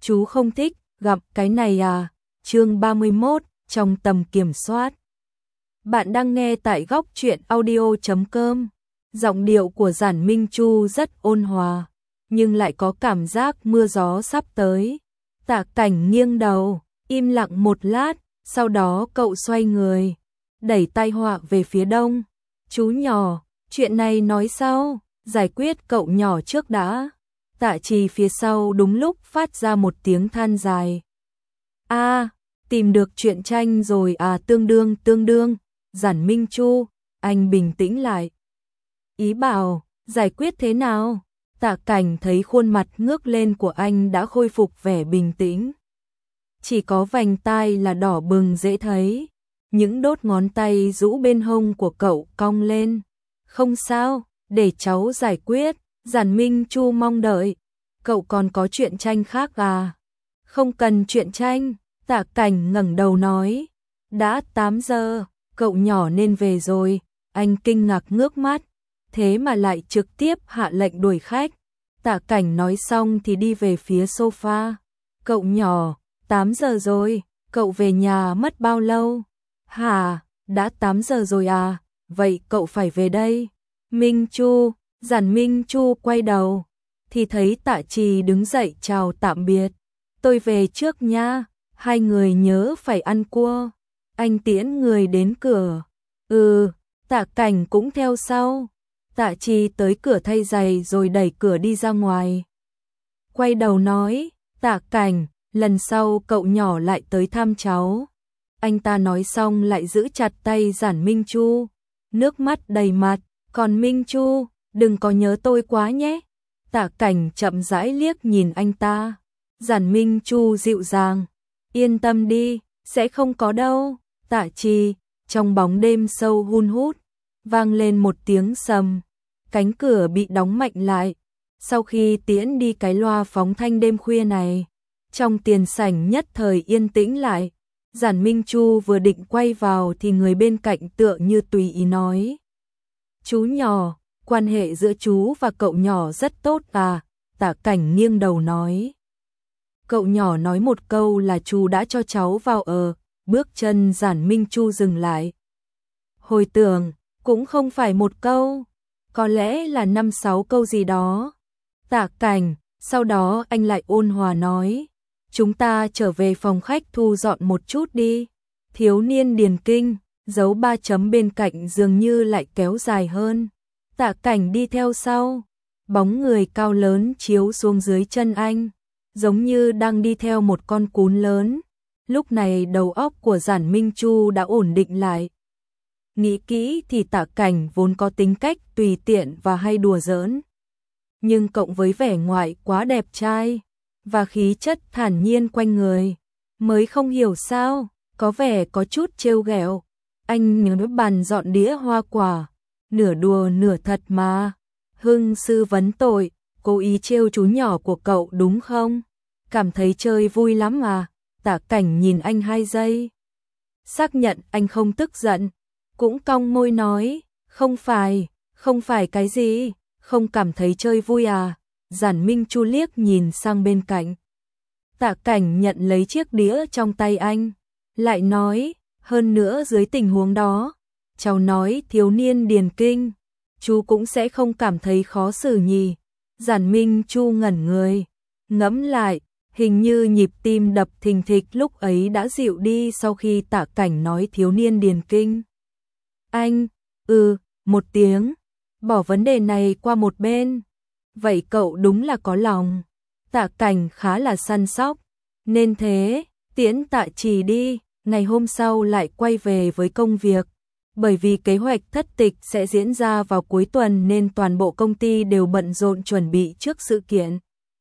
chú không thích gặp cái này à? Chương 31, trong tầm kiểm soát. Bạn đang nghe tại góc truyện audio.com. Giọng điệu của Giản Minh Chu rất ôn hòa, nhưng lại có cảm giác mưa gió sắp tới. Tạ Cảnh nghiêng đầu, im lặng một lát, sau đó cậu xoay người, đẩy tai họa về phía đông. Chú nhỏ, chuyện này nói sau, giải quyết cậu nhỏ trước đã. Tạ Trì phía sau đúng lúc phát ra một tiếng than dài. Tìm được truyện tranh rồi à? Tương đương. Giản Minh Chu, anh bình tĩnh lại. Ý bảo, giải quyết thế nào? Tạ Cảnh thấy khuôn mặt ngước lên của anh đã khôi phục vẻ bình tĩnh. Chỉ có vành tai là đỏ bừng dễ thấy. Những đốt ngón tay rũ bên hông của cậu cong lên. Không sao, để cháu giải quyết. Giản Minh Chu mong đợi. Cậu còn có truyện tranh khác à? Không cần truyện tranh. Tạ Cảnh ngẩng đầu nói. Đã 8 giờ, cậu nhỏ nên về rồi. Anh kinh ngạc ngước mắt, thế mà lại trực tiếp hạ lệnh đuổi khách. Tạ Cảnh nói xong thì đi về phía sofa. Cậu nhỏ, 8 giờ rồi, cậu về nhà mất bao lâu? Hả, đã 8 giờ rồi à? Vậy cậu phải về đây. Minh Chu, Giản Minh Chu quay đầu, thì thấy Tạ Trì đứng dậy chào tạm biệt. Tôi về trước nha, hai người nhớ phải ăn cua. Anh tiễn người đến cửa. Tạ Cảnh cũng theo sau. Tạ Trì tới cửa thay giày rồi đẩy cửa đi ra ngoài. Quay đầu nói, Tạ Cảnh, lần sau cậu nhỏ lại tới thăm cháu. Anh ta nói xong lại giữ chặt tay Giản Minh Chu, nước mắt đầy mặt. Còn Minh Chu, đừng có nhớ tôi quá nhé. Tạ Cảnh chậm rãi liếc nhìn anh ta. Giản Minh Chu dịu dàng, yên tâm đi, sẽ không có đâu. Tạ Trì, trong bóng đêm sâu hun hút, vang lên một tiếng sầm, cánh cửa bị đóng mạnh lại. Sau khi tiễn đi cái loa phóng thanh đêm khuya này, trong tiền sảnh nhất thời yên tĩnh lại. Giản Minh Chu vừa định quay vào thì người bên cạnh tựa như tùy ý nói. Chú nhỏ, quan hệ giữa chú và cậu nhỏ rất tốt à? Tạ Cảnh nghiêng đầu nói. Cậu nhỏ nói một câu là chú đã cho cháu vào ở. Bước chân Giản Minh Chu dừng lại. Hồi tưởng, cũng không phải một câu, có lẽ là 5-6 câu gì đó. Tạ Cảnh, sau đó anh lại ôn hòa nói. Chúng ta trở về phòng khách thu dọn một chút đi. Thiếu niên điền kinh, dấu 3 chấm bên cạnh dường như lại kéo dài hơn. Tạ Cảnh đi theo sau, bóng người cao lớn chiếu xuống dưới chân anh, giống như đang đi theo một con cún lớn. Lúc này đầu óc của Giản Minh Chu đã ổn định lại. Nghĩ kỹ thì Tạ Cảnh vốn có tính cách tùy tiện và hay đùa giỡn, nhưng cộng với vẻ ngoài quá đẹp trai và khí chất thản nhiên quanh người, mới không hiểu sao, có vẻ có chút trêu ghẹo. Anh nhớ bàn dọn đĩa hoa quả, nửa đùa nửa thật mà. Hưng sư vấn tội, cố ý trêu chú nhỏ của cậu đúng không? Cảm thấy chơi vui lắm à? Tạ Cảnh nhìn anh 2 giây, xác nhận anh không tức giận, cũng cong môi nói, không phải cái gì, không cảm thấy chơi vui à? Giản Minh Chu liếc nhìn sang bên cạnh. Tạ Cảnh nhận lấy chiếc đĩa trong tay anh, lại nói, hơn nữa dưới tình huống đó, cháu nói thiếu niên điền kinh, chú cũng sẽ không cảm thấy khó xử nhỉ? Giản Minh Chu ngẩn người, ngẫm lại. Hình như nhịp tim đập thình thịch lúc ấy đã dịu đi sau khi Tạ Cảnh nói thiếu niên điền kinh. Anh, một tiếng, bỏ vấn đề này qua một bên. Vậy cậu đúng là có lòng. Tạ Cảnh khá là săn sóc, nên thế, tiễn Tạ Trì đi, ngày hôm sau lại quay về với công việc. Bởi vì kế hoạch thất tịch sẽ diễn ra vào cuối tuần nên toàn bộ công ty đều bận rộn chuẩn bị trước sự kiện.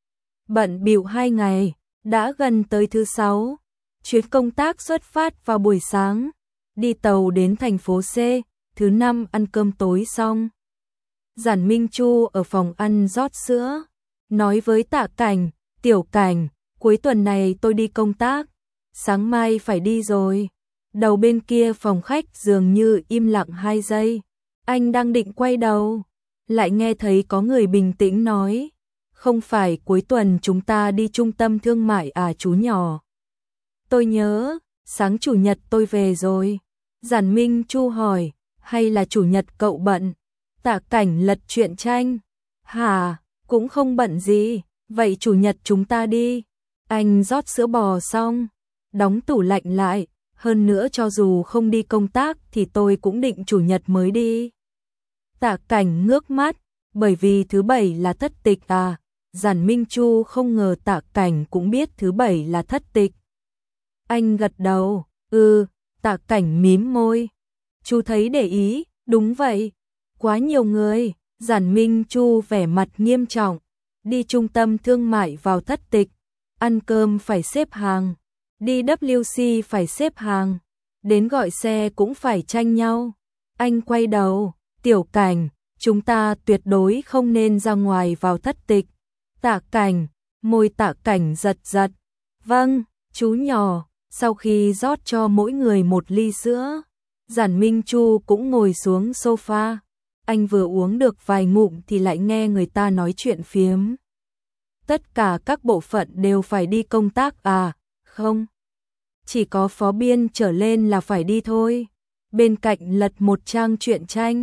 Bận bịu 2 ngày, đã gần tới thứ 6. Chuyến công tác xuất phát vào buổi sáng, đi tàu đến thành phố C, thứ 5 ăn cơm tối xong. Giản Minh Chu ở phòng ăn rót sữa, nói với Tạ Cảnh, Tiểu Cảnh, cuối tuần này tôi đi công tác, sáng mai phải đi rồi. Đầu bên kia phòng khách dường như im lặng 2 giây, anh đang định quay đầu, lại nghe thấy có người bình tĩnh nói. Không phải cuối tuần chúng ta đi trung tâm thương mại à chú nhỏ? Tôi nhớ, sáng chủ nhật tôi về rồi. Giản Minh Chu hỏi, hay là chủ nhật cậu bận? Tạ Cảnh lật truyện tranh. Hả, cũng không bận gì, vậy chủ nhật chúng ta đi. Anh rót sữa bò xong, đóng tủ lạnh lại, hơn nữa cho dù không đi công tác thì tôi cũng định chủ nhật mới đi. Tạ Cảnh ngước mắt, bởi vì thứ bảy là thất tịch à? Giản Minh Chu không ngờ Tạ Cảnh cũng biết thứ bảy là thất tịch. Anh gật đầu, Tạ Cảnh mím môi. Chú thấy để ý, đúng vậy. Quá nhiều người, Giản Minh Chu vẻ mặt nghiêm trọng. Đi trung tâm thương mại vào thất tịch, ăn cơm phải xếp hàng, đi WC phải xếp hàng, đến gọi xe cũng phải tranh nhau. Anh quay đầu, Tiểu Cảnh, chúng ta tuyệt đối không nên ra ngoài vào thất tịch. Tạ Cảnh, môi Tạ Cảnh giật giật. Vâng, chú nhỏ. Sau khi rót cho mỗi người một ly sữa, Giản Minh Chu cũng ngồi xuống sofa. Anh vừa uống được vài ngụm thì lại nghe người ta nói chuyện phiếm. Tất cả các bộ phận đều phải đi công tác à? Không. Chỉ có phó biên trở lên là phải đi thôi. Bên cạnh lật một trang truyện tranh.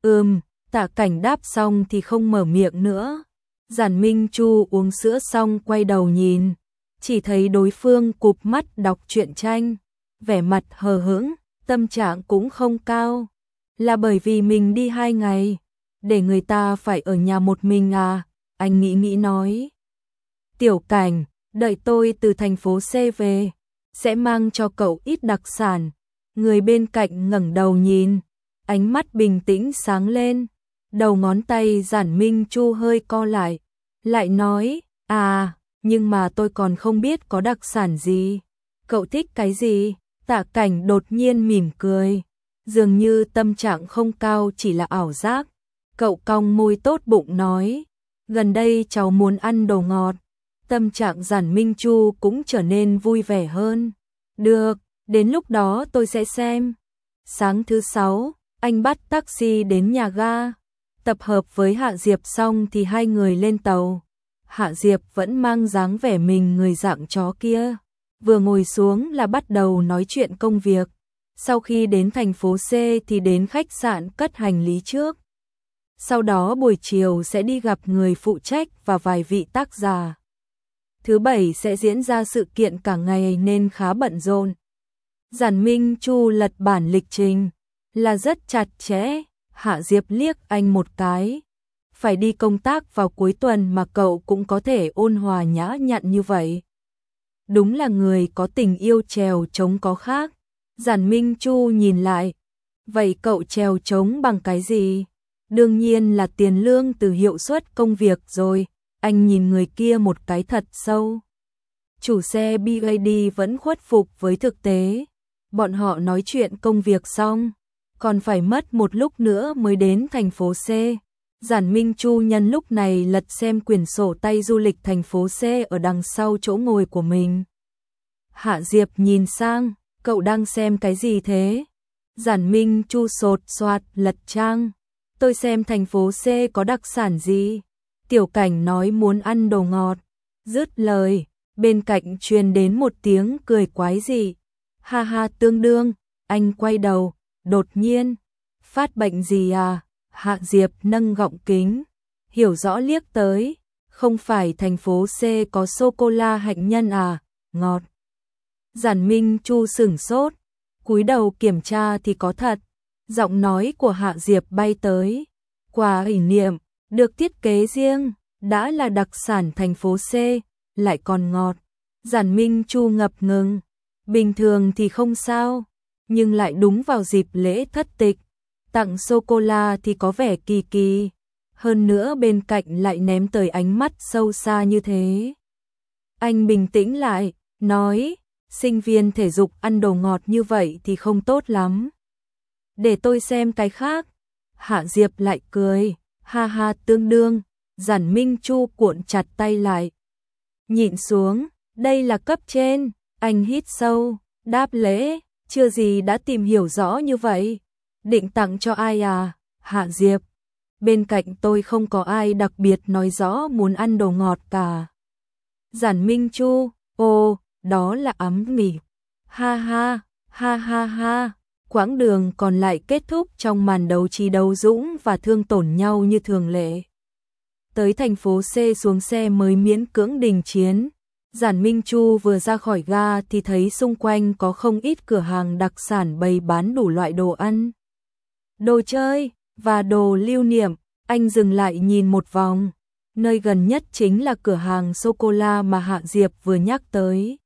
Tạ Cảnh đáp xong thì không mở miệng nữa. Giản Minh Chu uống sữa xong quay đầu nhìn. Chỉ thấy đối phương cụp mắt đọc truyện tranh. Vẻ mặt hờ hững, tâm trạng cũng không cao. Là bởi vì mình đi 2 ngày. Để người ta phải ở nhà một mình à? Anh nghĩ nói. Tiểu Cảnh, đợi tôi từ thành phố C về. Sẽ mang cho cậu ít đặc sản. Người bên cạnh ngẩng đầu nhìn. Ánh mắt bình tĩnh sáng lên. Đầu ngón tay Giản Minh Chu hơi co lại. Lại nói, nhưng mà tôi còn không biết có đặc sản gì. Cậu thích cái gì? Tạ Cảnh đột nhiên mỉm cười. Dường như tâm trạng không cao chỉ là ảo giác. Cậu cong môi tốt bụng nói. Gần đây cháu muốn ăn đồ ngọt. Tâm trạng Giản Minh Chu cũng trở nên vui vẻ hơn. Được, đến lúc đó tôi sẽ xem. Sáng thứ 6, anh bắt taxi đến nhà ga. Tập hợp với Hạ Diệp xong thì hai người lên tàu. Hạ Diệp vẫn mang dáng vẻ mình người dạng chó kia. Vừa ngồi xuống là bắt đầu nói chuyện công việc. Sau khi đến thành phố C thì đến khách sạn cất hành lý trước. Sau đó buổi chiều sẽ đi gặp người phụ trách và vài vị tác giả. Thứ bảy sẽ diễn ra sự kiện cả ngày nên khá bận rộn. Giản Minh Chu lật bản lịch trình là rất chặt chẽ. Hạ Diệp liếc anh một cái. Phải đi công tác vào cuối tuần mà cậu cũng có thể ôn hòa nhã nhặn như vậy. Đúng là người có tình yêu trèo trống có khác. Giản Minh Chu nhìn lại. Vậy cậu trèo trống bằng cái gì? Đương nhiên là tiền lương từ hiệu suất công việc rồi. Anh nhìn người kia một cái thật sâu. Chủ xe BYD vẫn khuất phục với thực tế. Bọn họ nói chuyện công việc xong, còn phải mất một lúc nữa mới đến thành phố C. Giản Minh Chu nhân lúc này lật xem quyển sổ tay du lịch thành phố C ở đằng sau chỗ ngồi của mình. Hạ Diệp nhìn sang, cậu đang xem cái gì thế? Giản Minh Chu sột soạt lật trang. Tôi xem thành phố C có đặc sản gì? Tiểu Cảnh nói muốn ăn đồ ngọt. Dứt lời, bên cạnh truyền đến một tiếng cười quái dị. Ha ha tương đương, anh quay đầu, đột nhiên. Phát bệnh gì à? Hạ Diệp nâng gọng kính, hiểu rõ liếc tới. Không phải thành phố C có sô-cô-la hạnh nhân à? Ngọt. Giản Minh Chu sửng sốt, cúi đầu kiểm tra thì có thật. Giọng nói của Hạ Diệp bay tới. Quà kỷ niệm, được thiết kế riêng, đã là đặc sản thành phố C, lại còn ngọt. Giản Minh Chu ngập ngừng. Bình thường thì không sao, nhưng lại đúng vào dịp lễ thất tịch. Tặng sô-cô-la thì có vẻ kỳ kỳ. Hơn nữa bên cạnh lại ném tới ánh mắt sâu xa như thế. Anh bình tĩnh lại, nói, sinh viên thể dục ăn đồ ngọt như vậy thì không tốt lắm. Để tôi xem cái khác. Hạ Diệp lại cười, ha ha tương đương. Giản Minh Chu cuộn chặt tay lại. Nhịn xuống, đây là cấp trên. Anh hít sâu, đáp lễ, chưa gì đã tìm hiểu rõ như vậy. Định tặng cho ai à? Hạ Diệp. bên cạnh tôi không có ai đặc biệt nói rõ muốn ăn đồ ngọt cả. Giản Minh Chu, ồ, đó là ấm mì. Ha ha, ha ha ha. Quãng đường còn lại kết thúc trong màn đấu trí đấu dũng và thương tổn nhau như thường lệ. Tới thành phố C xuống xe mới miễn cưỡng đình chiến. Giản Minh Chu vừa ra khỏi ga thì thấy xung quanh có không ít cửa hàng đặc sản bày bán đủ loại đồ ăn, đồ chơi và đồ lưu niệm. Anh dừng lại nhìn một vòng. Nơi gần nhất chính là cửa hàng sô-cô-la mà Hạ Diệp vừa nhắc tới.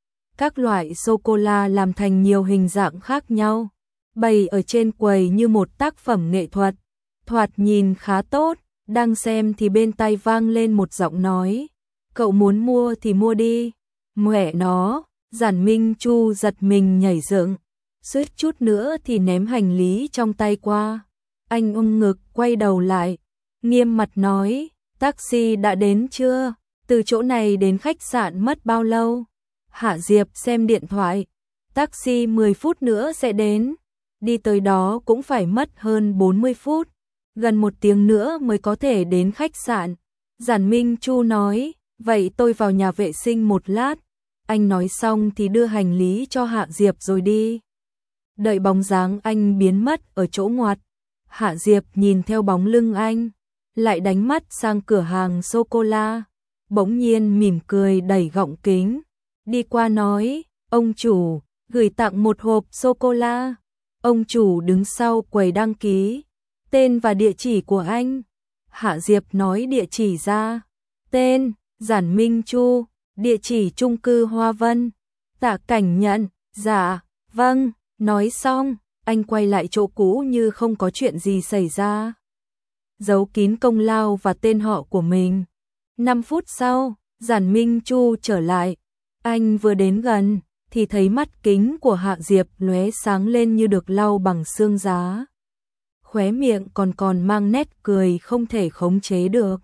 Các loại sô-cô-la làm thành nhiều hình dạng khác nhau, bày ở trên quầy như một tác phẩm nghệ thuật, thoạt nhìn khá tốt. Đang xem thì bên tai vang lên một giọng nói, cậu muốn mua thì mua đi. Mẹ nó, Giản Minh Chu giật mình nhảy dựng, suýt chút nữa thì ném hành lý trong tay qua. Anh ngực quay đầu lại, nghiêm mặt nói, taxi đã đến chưa? Từ chỗ này đến khách sạn mất bao lâu? Hạ Diệp xem điện thoại, taxi 10 phút nữa sẽ đến, đi tới đó cũng phải mất hơn 40 phút, gần 1 tiếng nữa mới có thể đến khách sạn. Giản Minh Chu nói, vậy tôi vào nhà vệ sinh một lát. Anh nói xong thì đưa hành lý cho Hạ Diệp rồi đi. Đợi bóng dáng anh biến mất ở chỗ ngoặt, Hạ Diệp nhìn theo bóng lưng anh, lại đánh mắt sang cửa hàng sô-cô-la, bỗng nhiên mỉm cười đẩy gọng kính, đi qua nói, ông chủ, gửi tặng một hộp sô-cô-la. Ông chủ đứng sau quầy đăng ký, tên và địa chỉ của anh. Hạ Diệp nói địa chỉ ra, tên, Giản Minh Chu, địa chỉ chung cư Hoa Vân. Tạ Cảnh nhận, dạ, vâng, nói xong, anh quay lại chỗ cũ như không có chuyện gì xảy ra. Giấu kín công lao và tên họ của mình. 5 phút sau, Giản Minh Chu trở lại. Anh vừa đến gần thì thấy mắt kính của Hạ Diệp lóe sáng lên như được lau bằng xương giá. Khóe miệng còn mang nét cười không thể khống chế được.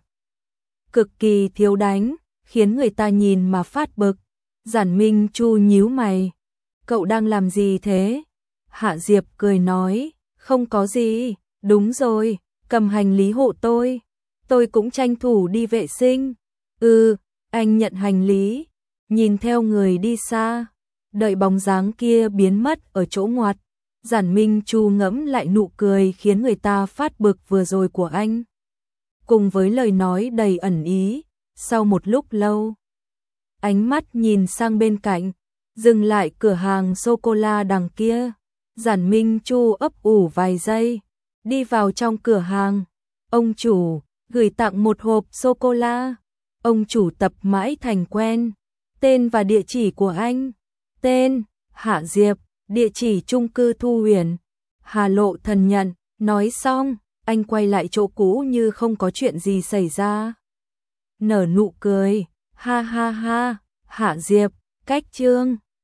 Cực kỳ thiếu đánh, khiến người ta nhìn mà phát bực. Giản Minh Chu nhíu mày. Cậu đang làm gì thế? Hạ Diệp cười nói, không có gì, đúng rồi, cầm hành lý hộ tôi. Tôi cũng tranh thủ đi vệ sinh. Anh nhận hành lý, nhìn theo người đi xa, đợi bóng dáng kia biến mất ở chỗ ngoặt. Giản Minh Chu ngẫm lại nụ cười khiến người ta phát bực vừa rồi của anh, cùng với lời nói đầy ẩn ý. Sau một lúc lâu, ánh mắt nhìn sang bên cạnh, dừng lại cửa hàng sô-cô-la đằng kia. Giản Minh Chu ấp ủ vài giây, đi vào trong cửa hàng. Ông chủ, gửi tặng một hộp sô-cô-la. Ông chủ tập mãi thành quen. Tên và địa chỉ của anh. Tên, Hạ Diệp, địa chỉ chung cư Thu Huyền. Hà Lộ Thần nhận, nói xong, anh quay lại chỗ cũ như không có chuyện gì xảy ra. Nở nụ cười, ha ha ha, Hạ Diệp, cách chương.